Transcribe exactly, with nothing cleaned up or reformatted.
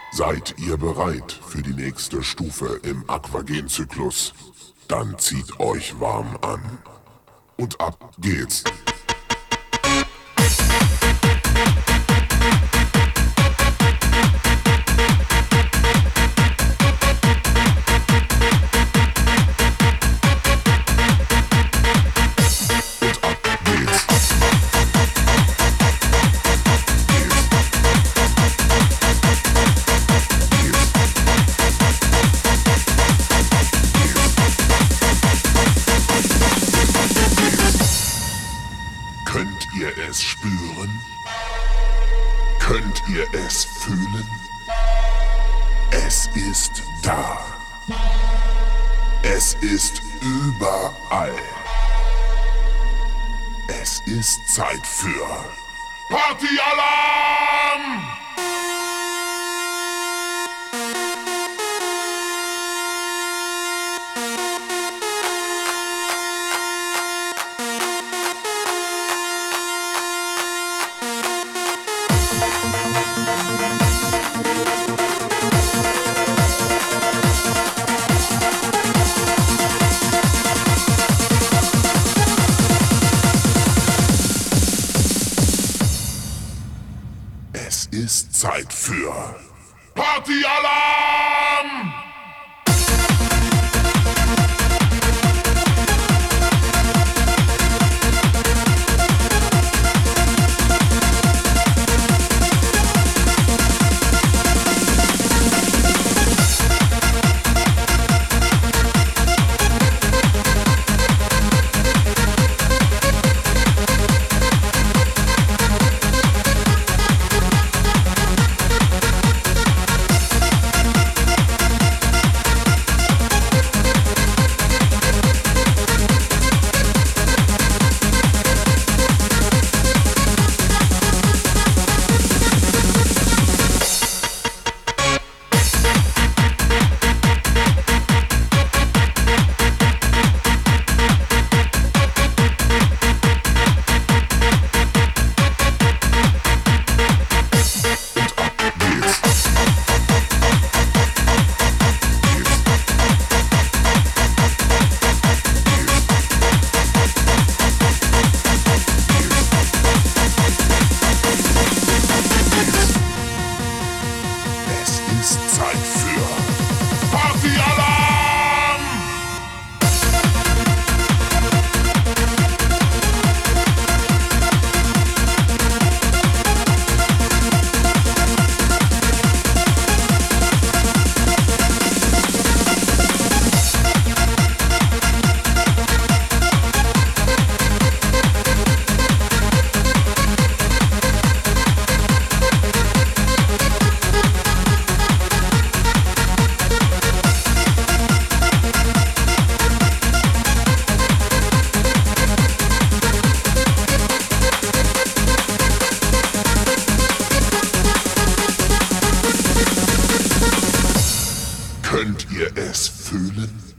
Seid ihr bereit für die nächste Stufe im Aquagen-Zyklus? Dann zieht euch warm an. Und ab geht's. Könnt ihr es spüren? Könnt ihr es fühlen? Es ist da. Es ist überall. Es ist Zeit für Partyalarm! Es ist Zeit für Partyalarm!